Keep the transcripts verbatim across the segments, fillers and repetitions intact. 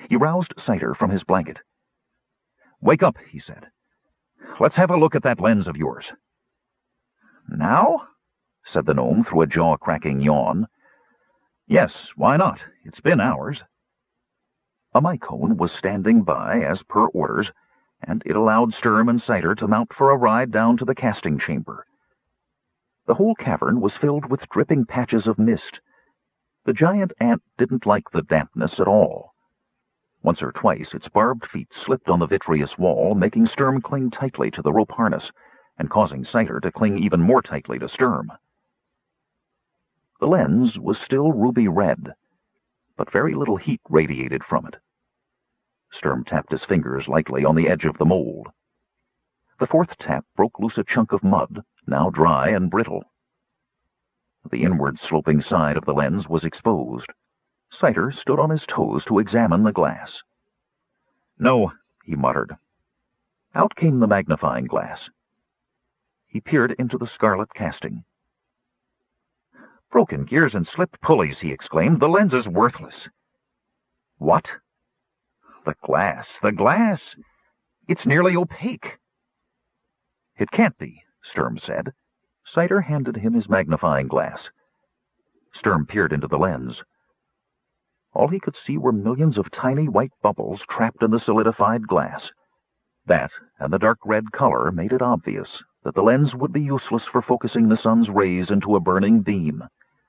He roused Cider from his blanket. "Wake up," he said. "Let's have a look at that lens of yours." "Now?" said the gnome through a jaw-cracking yawn. "Yes, why not? It's been hours." A mycone was standing by, as per orders, and it allowed Sturm and Cider to mount for a ride down to the casting chamber. The whole cavern was filled with dripping patches of mist. The giant ant didn't like the dampness at all. Once or twice its barbed feet slipped on the vitreous wall, making Sturm cling tightly to the rope harness, and causing Cider to cling even more tightly to Sturm. The lens was still ruby red, but very little heat radiated from it. Sturm tapped his fingers lightly on the edge of the mold. The fourth tap broke loose a chunk of mud, now dry and brittle. The inward-sloping side of the lens was exposed. Cider stood on his toes to examine the glass. "No," he muttered. Out came the magnifying glass. He peered into the scarlet casting. "Broken gears and slipped pulleys," he exclaimed. "The lens is worthless." "What?" "The glass, the glass! It's nearly opaque." "It can't be," Sturm said. Cider handed him his magnifying glass. Sturm peered into the lens. All he could see were millions of tiny white bubbles trapped in the solidified glass. That, and the dark red color, made it obvious that the lens would be useless for focusing the sun's rays into a burning beam.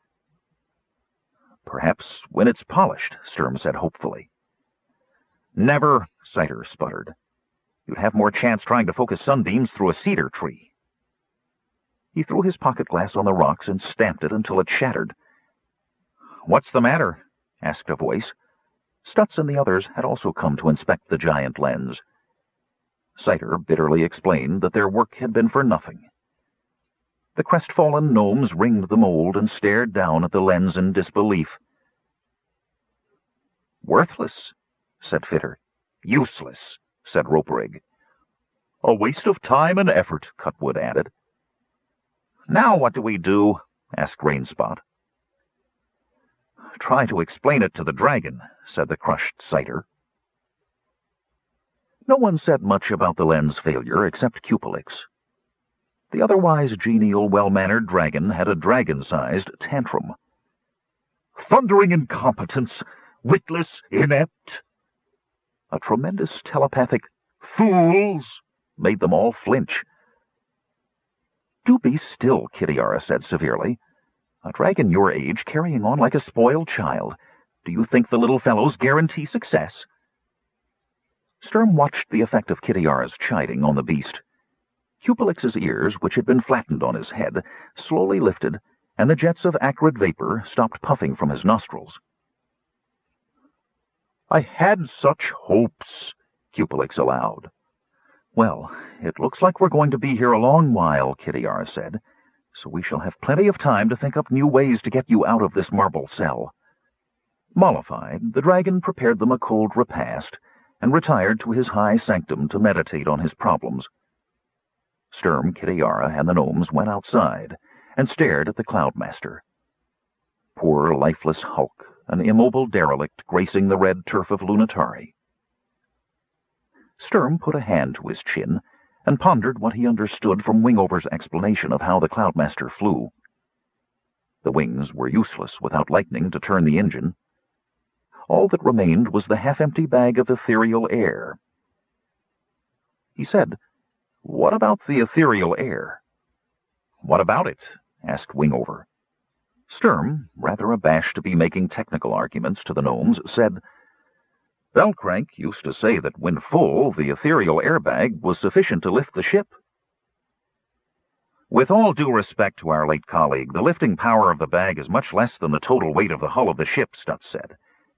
"Perhaps when it's polished," Sturm said hopefully. "Never," Cider sputtered. "You'd have more chance trying to focus sunbeams through a cedar tree." He threw his pocket glass on the rocks and stamped it until it shattered. "What's the matter?" asked a voice. Stutz and the others had also come to inspect the giant lens. Cider bitterly explained that their work had been for nothing. The crestfallen gnomes ringed the mold and stared down at the lens in disbelief. "Worthless," said Fitter. "Useless," said Roperig. "A waste of time and effort," Cutwood added. "Now what do we do?" asked Rainspot. "Try to explain it to the dragon," said the crushed Cider. No one said much about the lens failure except Cupelix. The otherwise genial, well-mannered dragon had a dragon-sized tantrum. "Thundering incompetence! Witless, inept!" A tremendous telepathic "Fools!" made them all flinch. "Do be still," Kitiara said severely. "A dragon your age carrying on like a spoiled child. Do you think the little fellows guarantee success?" Sturm watched the effect of Kitiara's chiding on the beast. Cupelix's ears, which had been flattened on his head, slowly lifted, and the jets of acrid vapor stopped puffing from his nostrils. "I had such hopes," Cupelix allowed. "Well, it looks like we're going to be here a long while," Kitiara said, "so we shall have plenty of time to think up new ways to get you out of this marble cell." Mollified, the dragon prepared them a cold repast, and retired to his high sanctum to meditate on his problems. Sturm, Kitiara, and the gnomes went outside and stared at the Cloudmaster. Poor lifeless hulk, an immobile derelict gracing the red turf of Lunitari. Sturm put a hand to his chin and pondered what he understood from Wingover's explanation of how the Cloudmaster flew. The wings were useless without lightning to turn the engine. All that remained was the half-empty bag of ethereal air. He said, "What about the ethereal air?" "What about it?" asked Wingover. Sturm, rather abashed to be making technical arguments to the gnomes, said, "Velcrank used to say that when full, the ethereal air bag was sufficient to lift the ship." "With all due respect to our late colleague, the lifting power of the bag is much less than the total weight of the hull of the ship," Stutz said.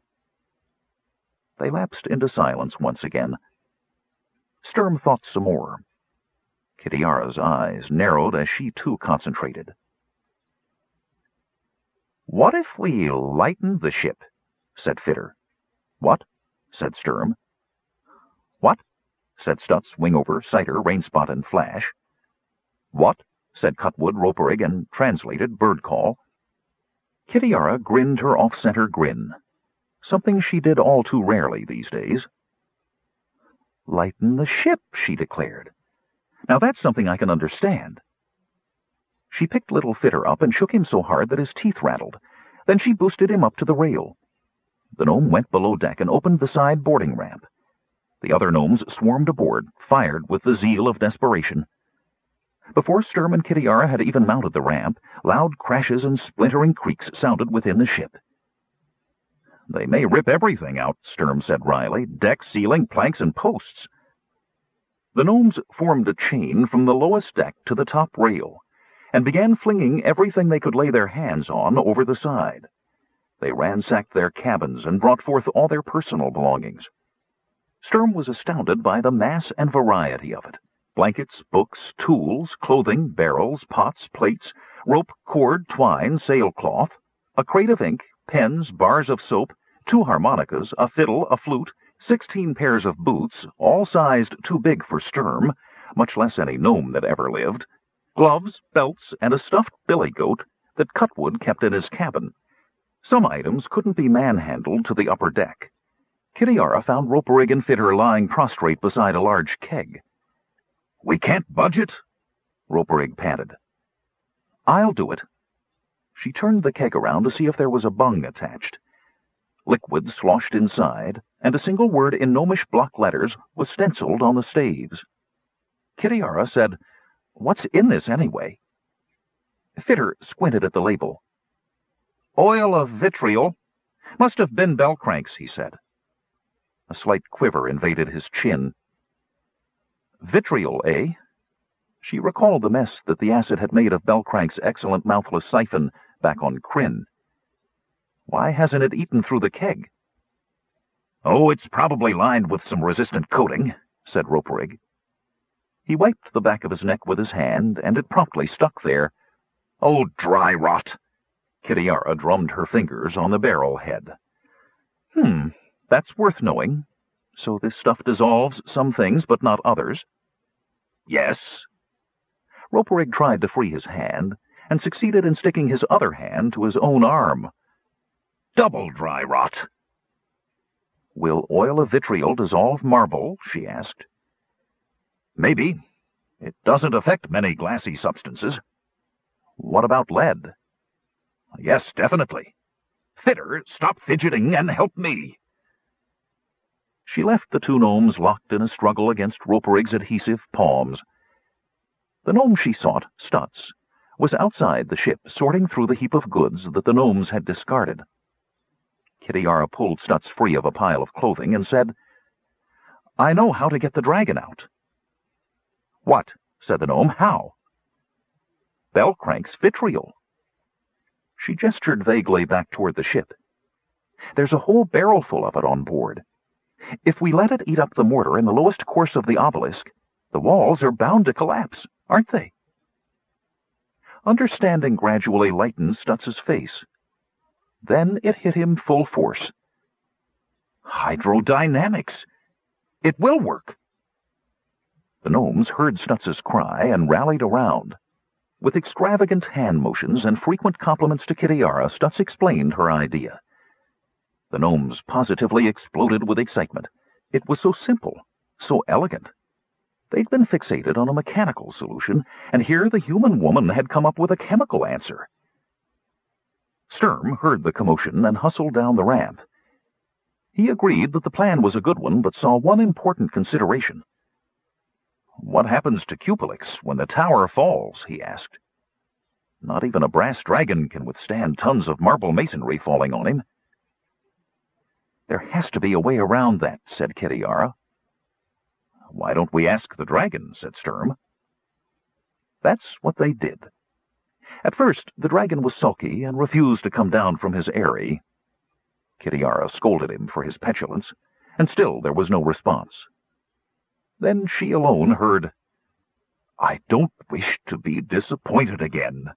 They lapsed into silence once again. Sturm thought some more. Kitiara's eyes narrowed as she too concentrated. "What if we lightened the ship?" said Fitter. "What?" said Sturm. "What?" said Stutz, Wingover, Cider, Rainspot, and Flash. "What?" said Cutwood, Roperig, and translated Birdcall. Kitiara grinned her off-center grin. something she did all too rarely these days. "Lighten the ship," she declared. "Now that's something I can understand." She picked little Fitter up and shook him so hard that his teeth rattled. Then she boosted him up to the rail. The gnome went below deck and opened the side boarding ramp. The other gnomes swarmed aboard, fired with the zeal of desperation. Before Sturm and Kitiara had even mounted the ramp, loud crashes and splintering creaks sounded within the ship. "They may rip everything out," Sturm said wryly. "Deck, ceiling, planks, and posts." The gnomes formed a chain from the lowest deck to the top rail, and began flinging everything they could lay their hands on over the side. They ransacked their cabins and brought forth all their personal belongings. Sturm was astounded by the mass and variety of it. Blankets, books, tools, clothing, barrels, pots, plates, rope, cord, twine, sailcloth, a crate of ink, pens, bars of soap, two harmonicas, a fiddle, a flute, sixteen pairs of boots, all sized too big for Sturm, much less any gnome that ever lived, gloves, belts, and a stuffed billy goat that Cutwood kept in his cabin. Some items couldn't be manhandled to the upper deck. Kitiara found Roperig and Fitter lying prostrate beside a large keg. "We can't budge it," Roperig panted. "I'll do it." She turned the keg around to see if there was a bung attached. Liquid sloshed inside, and a single word in gnomish block letters was stenciled on the staves. Kitiara said, "What's in this, anyway?" Fitter squinted at the label. "Oil of vitriol. Must have been Bellcranks," he said. A slight quiver invaded his chin. "Vitriol, eh?" She recalled the mess that the acid had made of Bellcrank's excellent mouthless siphon back on Krynn. Why hasn't it eaten through the keg? "Oh, it's probably lined with some resistant coating," said Roperig. He wiped the back of his neck with his hand, and it promptly stuck there. "Oh, dry rot!" Kitiara drummed her fingers on the barrel head. Hmm, that's worth knowing. So this stuff dissolves some things, but not others?" "Yes." Roperig tried to free his hand, and succeeded in sticking his other hand to his own arm. "Double dry rot." "Will oil of vitriol dissolve marble?" she asked. "Maybe. It doesn't affect many glassy substances." "What about lead?" "Yes, definitely. Fitter, stop fidgeting and help me." She left the two gnomes locked in a struggle against Roperig's adhesive palms. The gnome she sought, Stutz, was outside the ship, sorting through the heap of goods that the gnomes had discarded. Kitiara pulled Stutz free of a pile of clothing and said, "I know how to get the dragon out." "What?" said the gnome. "How?" "Bellcrank's vitriol." She gestured vaguely back toward the ship. "There's a whole barrelful of it on board. If we let it eat up the mortar in the lowest course of the obelisk, the walls are bound to collapse, aren't they?" Understanding gradually lightened Stutz's face. Then it hit him full force. "Hydrodynamics! It will work!" The gnomes heard Stutz's cry and rallied around. With extravagant hand motions and frequent compliments to Kitiara, Stutz explained her idea. The gnomes positively exploded with excitement. It was so simple, so elegant. They'd been fixated on a mechanical solution, and here the human woman had come up with a chemical answer. Sturm heard the commotion and hustled down the ramp. He agreed that the plan was a good one, but saw one important consideration. "What happens to Cupelix when the tower falls?" he asked. "Not even a brass dragon can withstand tons of marble masonry falling on him." "There has to be a way around that," said Kitiara. "Why don't we ask the dragon?" said Sturm. That's what they did. At first, the dragon was sulky and refused to come down from his eyrie. Kitiara scolded him for his petulance, and still there was no response. Then she alone heard, "I don't wish to be disappointed again."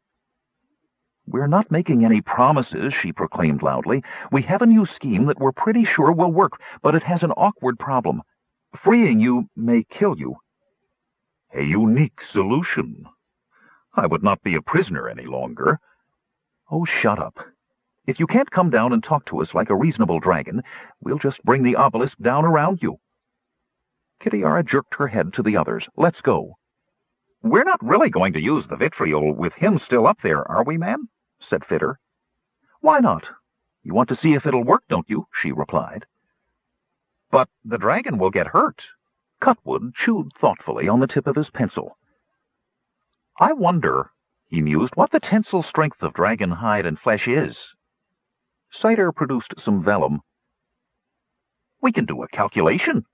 "We're not making any promises," she proclaimed loudly. "We have a new scheme that we're pretty sure will work, but it has an awkward problem. Freeing you may kill you." "A unique solution. I would not be a prisoner any longer." "Oh, shut up." If you can't come down and talk to us like a reasonable dragon, we'll just bring the obelisk down around you." Kitiara jerked her head to the others. "Let's go." "We're not really going to use the vitriol with him still up there, are we, ma'am?" said Fitter. "Why not? You want to see if it'll work, don't you?" she replied. "But the dragon will get hurt." Cutwood chewed thoughtfully on the tip of his pencil. "I wonder," he mused, "what the tensile strength of dragon hide and flesh is." Cider produced some vellum. "We can do a calculation."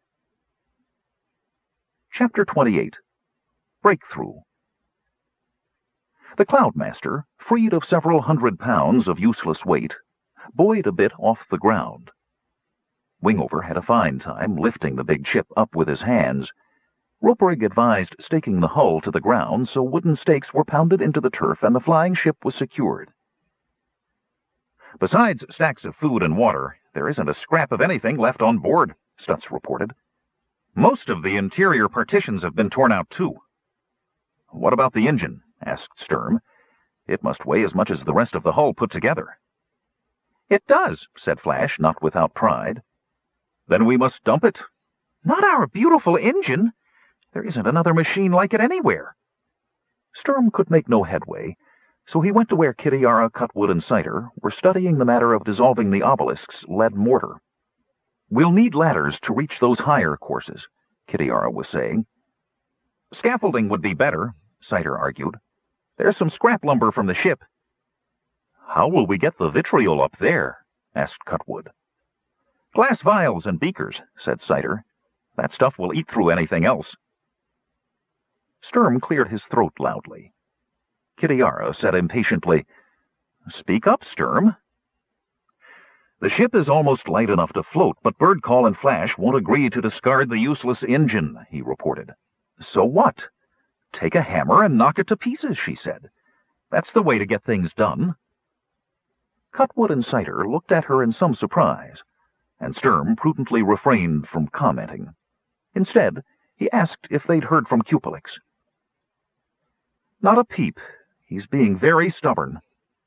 Chapter twenty-eight. Breakthrough. The Cloudmaster, freed of several hundred pounds of useless weight, buoyed a bit off the ground. Wingover had a fine time lifting the big ship up with his hands. Roperig advised staking the hull to the ground so wooden stakes were pounded into the turf and the flying ship was secured. "Besides stacks of food and water, there isn't a scrap of anything left on board," Stutz reported. "Most of the interior partitions have been torn out, too." "What about the engine?" asked Sturm. "It must weigh as much as the rest of the hull put together." "It does," said Flash, not without pride. "Then we must dump it." "Not our beautiful engine. There isn't another machine like it anywhere." Sturm could make no headway, so he went to where Kitiara, Cutwood, and Cider were studying the matter of dissolving the obelisk's lead mortar. "We'll need ladders to reach those higher courses," Kitiara was saying. "Scaffolding would be better," Cider argued. "There's some scrap lumber from the ship." "How will we get the vitriol up there?" asked Cutwood. "Glass vials and beakers," said Cider. "That stuff will eat through anything else." Sturm cleared his throat loudly. Kitiara said impatiently, "Speak up, Sturm." "The ship is almost light enough to float, but Birdcall and Flash won't agree to discard the useless engine," he reported. "So what? Take a hammer and knock it to pieces," she said. "That's the way to get things done." Cutwood and Cider looked at her in some surprise, and Sturm prudently refrained from commenting. Instead, he asked if they'd heard from Cupelix. "Not a peep. He's being very stubborn."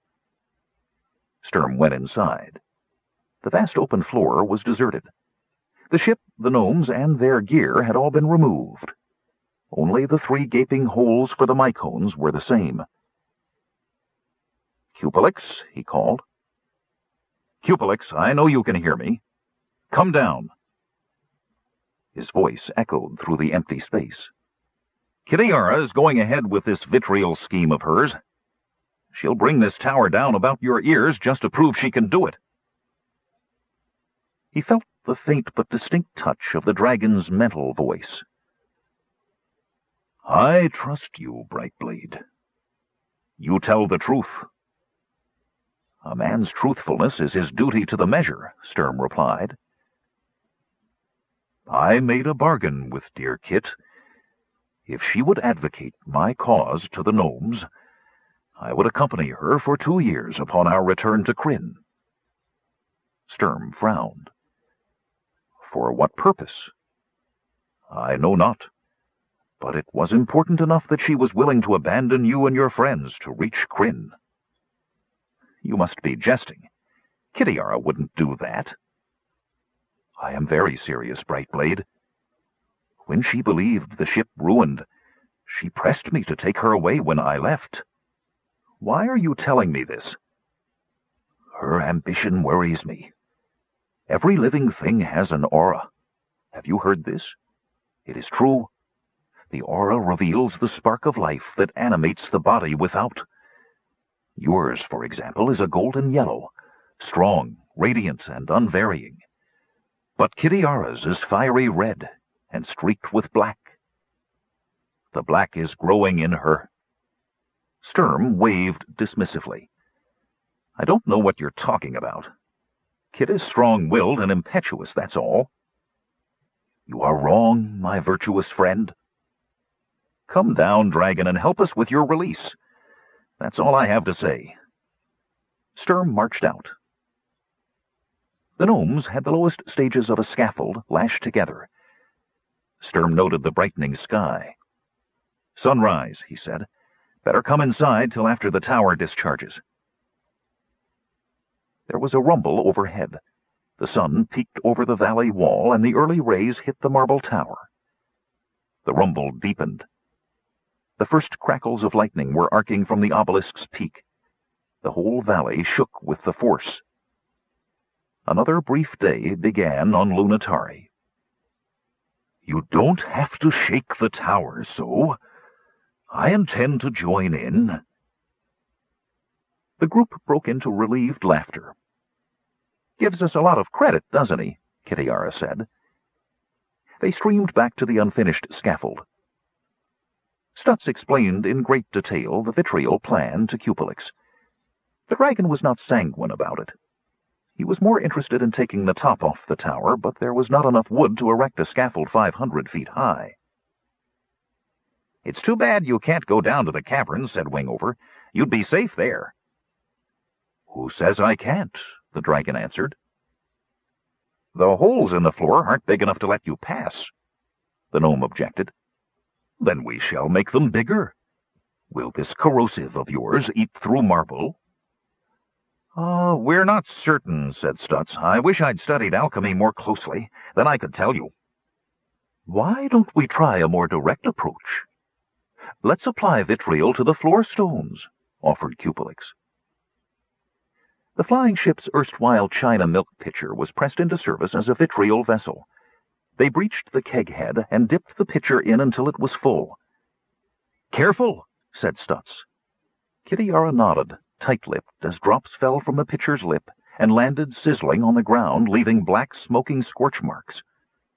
Sturm went inside. The vast open floor was deserted. The ship, the gnomes, and their gear had all been removed. Only the three gaping holes for the mycones were the same. "Cupelix," he called. "Cupelix, I know you can hear me. Come down." His voice echoed through the empty space. "Kitiara is going ahead with this vitriol scheme of hers. She'll bring this tower down about your ears just to prove she can do it." He felt the faint but distinct touch of the dragon's mental voice. "I trust you, Brightblade. You tell the truth." "A man's truthfulness is his duty to the measure," Sturm replied. "I made a bargain with dear Kit. If she would advocate my cause to the gnomes, I would accompany her for two years upon our return to Krynn." Sturm frowned. "For what purpose?" "I know not, but it was important enough that she was willing to abandon you and your friends to reach Krynn." "You must be jesting. Kitiara wouldn't do that." "I am very serious, Brightblade. When she believed the ship ruined, she pressed me to take her away when I left. Why are you telling me this?" "Her ambition worries me. Every living thing has an aura. Have you heard this? It is true. The aura reveals the spark of life that animates the body without. Yours, for example, is a golden yellow, strong, radiant, and unvarying. But Kitiara's is fiery red and streaked with black. The black is growing in her." Sturm waved dismissively. "I don't know what you're talking about. Kit is strong-willed and impetuous, that's all." "You are wrong, my virtuous friend." "Come down, dragon, and help us with your release. That's all I have to say." Sturm marched out. The gnomes had the lowest stages of a scaffold lashed together. Sturm noted the brightening sky. "Sunrise," he said. "Better come inside till after the tower discharges." There was a rumble overhead. The sun peeked over the valley wall, and the early rays hit the marble tower. The rumble deepened. The first crackles of lightning were arcing from the obelisk's peak. The whole valley shook with the force. Another brief day began on Lunitari. "You don't have to shake the tower so. I intend to join in." The group broke into relieved laughter. "Gives us a lot of credit, doesn't he?" Kitiara said. They streamed back to the unfinished scaffold. Stutz explained in great detail the vitriol plan to Cupelix. The dragon was not sanguine about it. He was more interested in taking the top off the tower, but there was not enough wood to erect a scaffold five hundred feet high. "It's too bad you can't go down to the cavern," said Wingover. "You'd be safe there." "Who says I can't?" the dragon answered. "The holes in the floor aren't big enough to let you pass," the gnome objected. "Then we shall make them bigger. Will this corrosive of yours eat through marble?" "Uh, we're not certain," said Stutz. "I wish I'd studied alchemy more closely. Then I could tell you." "Why don't we try a more direct approach? Let's apply vitriol to the floor stones," offered Cupelix. The flying ship's erstwhile china milk pitcher was pressed into service as a vitriol vessel. They breached the keg head and dipped the pitcher in until it was full. "Careful," said Stutz. Kitiara nodded, tight-lipped, as drops fell from the pitcher's lip and landed sizzling on the ground, leaving black smoking scorch marks.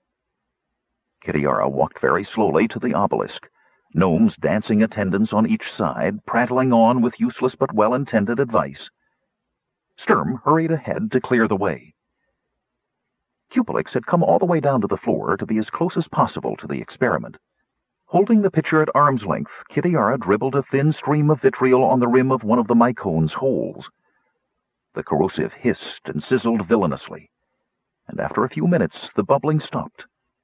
Kitiara walked very slowly to the obelisk, gnomes dancing attendance on each side, prattling on with useless but well-intended advice. Sturm hurried ahead to clear the way. Cupelix had come all the way down to the floor to be as close as possible to the experiment. Holding the pitcher at arm's length, Kitiara dribbled a thin stream of vitriol on the rim of one of the mycone's holes. The corrosive hissed and sizzled villainously, and after a few minutes the bubbling stopped.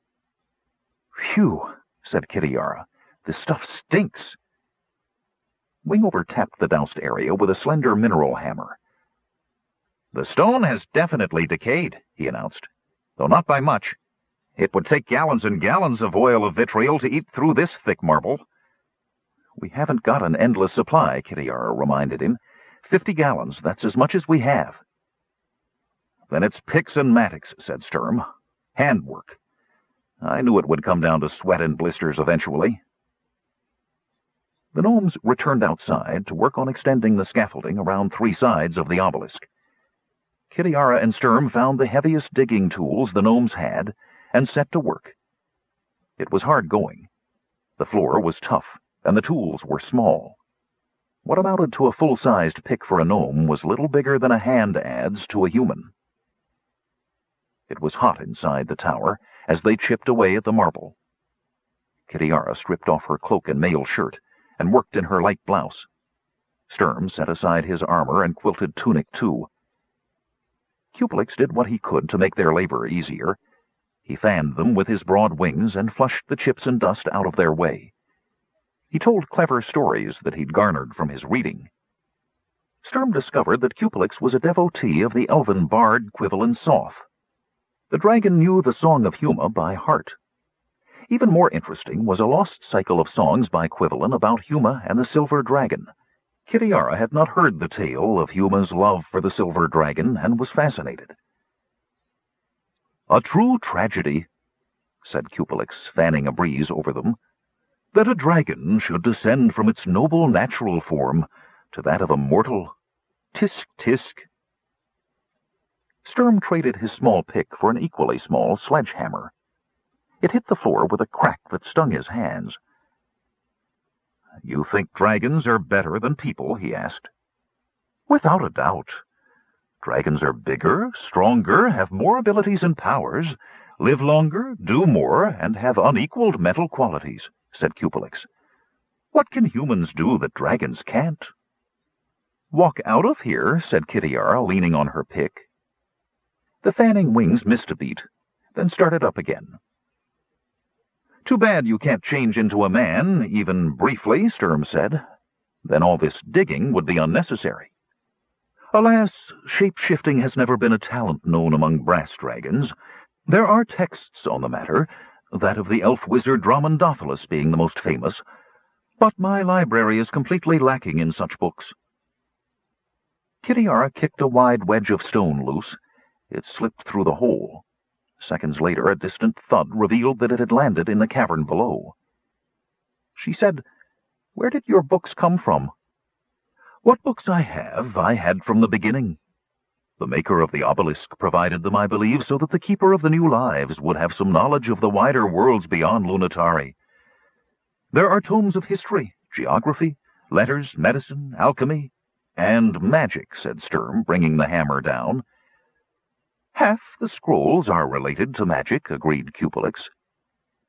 "Phew," said Kitiara. "This stuff stinks." Wingover tapped the doused area with a slender mineral hammer. "The stone has definitely decayed," he announced, "though not by much. It would take gallons and gallons of oil of vitriol to eat through this thick marble." "We haven't got an endless supply," Kitiara reminded him. Fifty gallons, that's as much as we have." "Then it's picks and mattocks," said Sturm. "Handwork. I knew it would come down to sweat and blisters eventually." The gnomes returned outside to work on extending the scaffolding around three sides of the obelisk. Kitiara and Sturm found the heaviest digging tools the gnomes had and set to work. It was hard going. The floor was tough, and the tools were small. What amounted to a full-sized pick for a gnome was little bigger than a hand adze to a human. It was hot inside the tower as they chipped away at the marble. Kitiara stripped off her cloak and mail shirt and worked in her light blouse. Sturm set aside his armor and quilted tunic too. Cupelix did what he could to make their labor easier. He fanned them with his broad wings and flushed the chips and dust out of their way. He told clever stories that he'd garnered from his reading. Sturm discovered that Cupelix was a devotee of the elven bard Quivelen Soth. The dragon knew the Song of Huma by heart. Even more interesting was a lost cycle of songs by Quivelen about Huma and the Silver Dragon. Kitiara had not heard the tale of Huma's love for the Silver Dragon and was fascinated. "A true tragedy," said Cupelix, fanning a breeze over them, "that a dragon should descend from its noble natural form to that of a mortal. Tisk, tisk." Sturm traded his small pick for an equally small sledgehammer. It hit the floor with a crack that stung his hands. "You think dragons are better than people?" he asked. "Without a doubt. Dragons are bigger, stronger, have more abilities and powers, live longer, do more, and have unequaled mental qualities," said Cupelix. "What can humans do that dragons can't?" "Walk out of here," said Kitiara, leaning on her pick. The fanning wings missed a beat, then started up again. "Too bad you can't change into a man, even briefly," Sturm said. "Then all this digging would be unnecessary." Alas, shape-shifting has never been a talent known among brass dragons. There are texts on the matter, that of the elf-wizard Dromondophilus being the most famous, but my library is completely lacking in such books. Kitiara kicked a wide wedge of stone loose. It slipped through the hole. Seconds later, a distant thud revealed that it had landed in the cavern below. She said, "Where did your books come from?" "What books I have, I had from the beginning. The maker of the obelisk provided them, I believe, so that the keeper of the new lives would have some knowledge of the wider worlds beyond Lunitari. There are tomes of history, geography, letters, medicine, alchemy, and magic," said Sturm, bringing the hammer down. "Half the scrolls are related to magic," agreed Cupelix.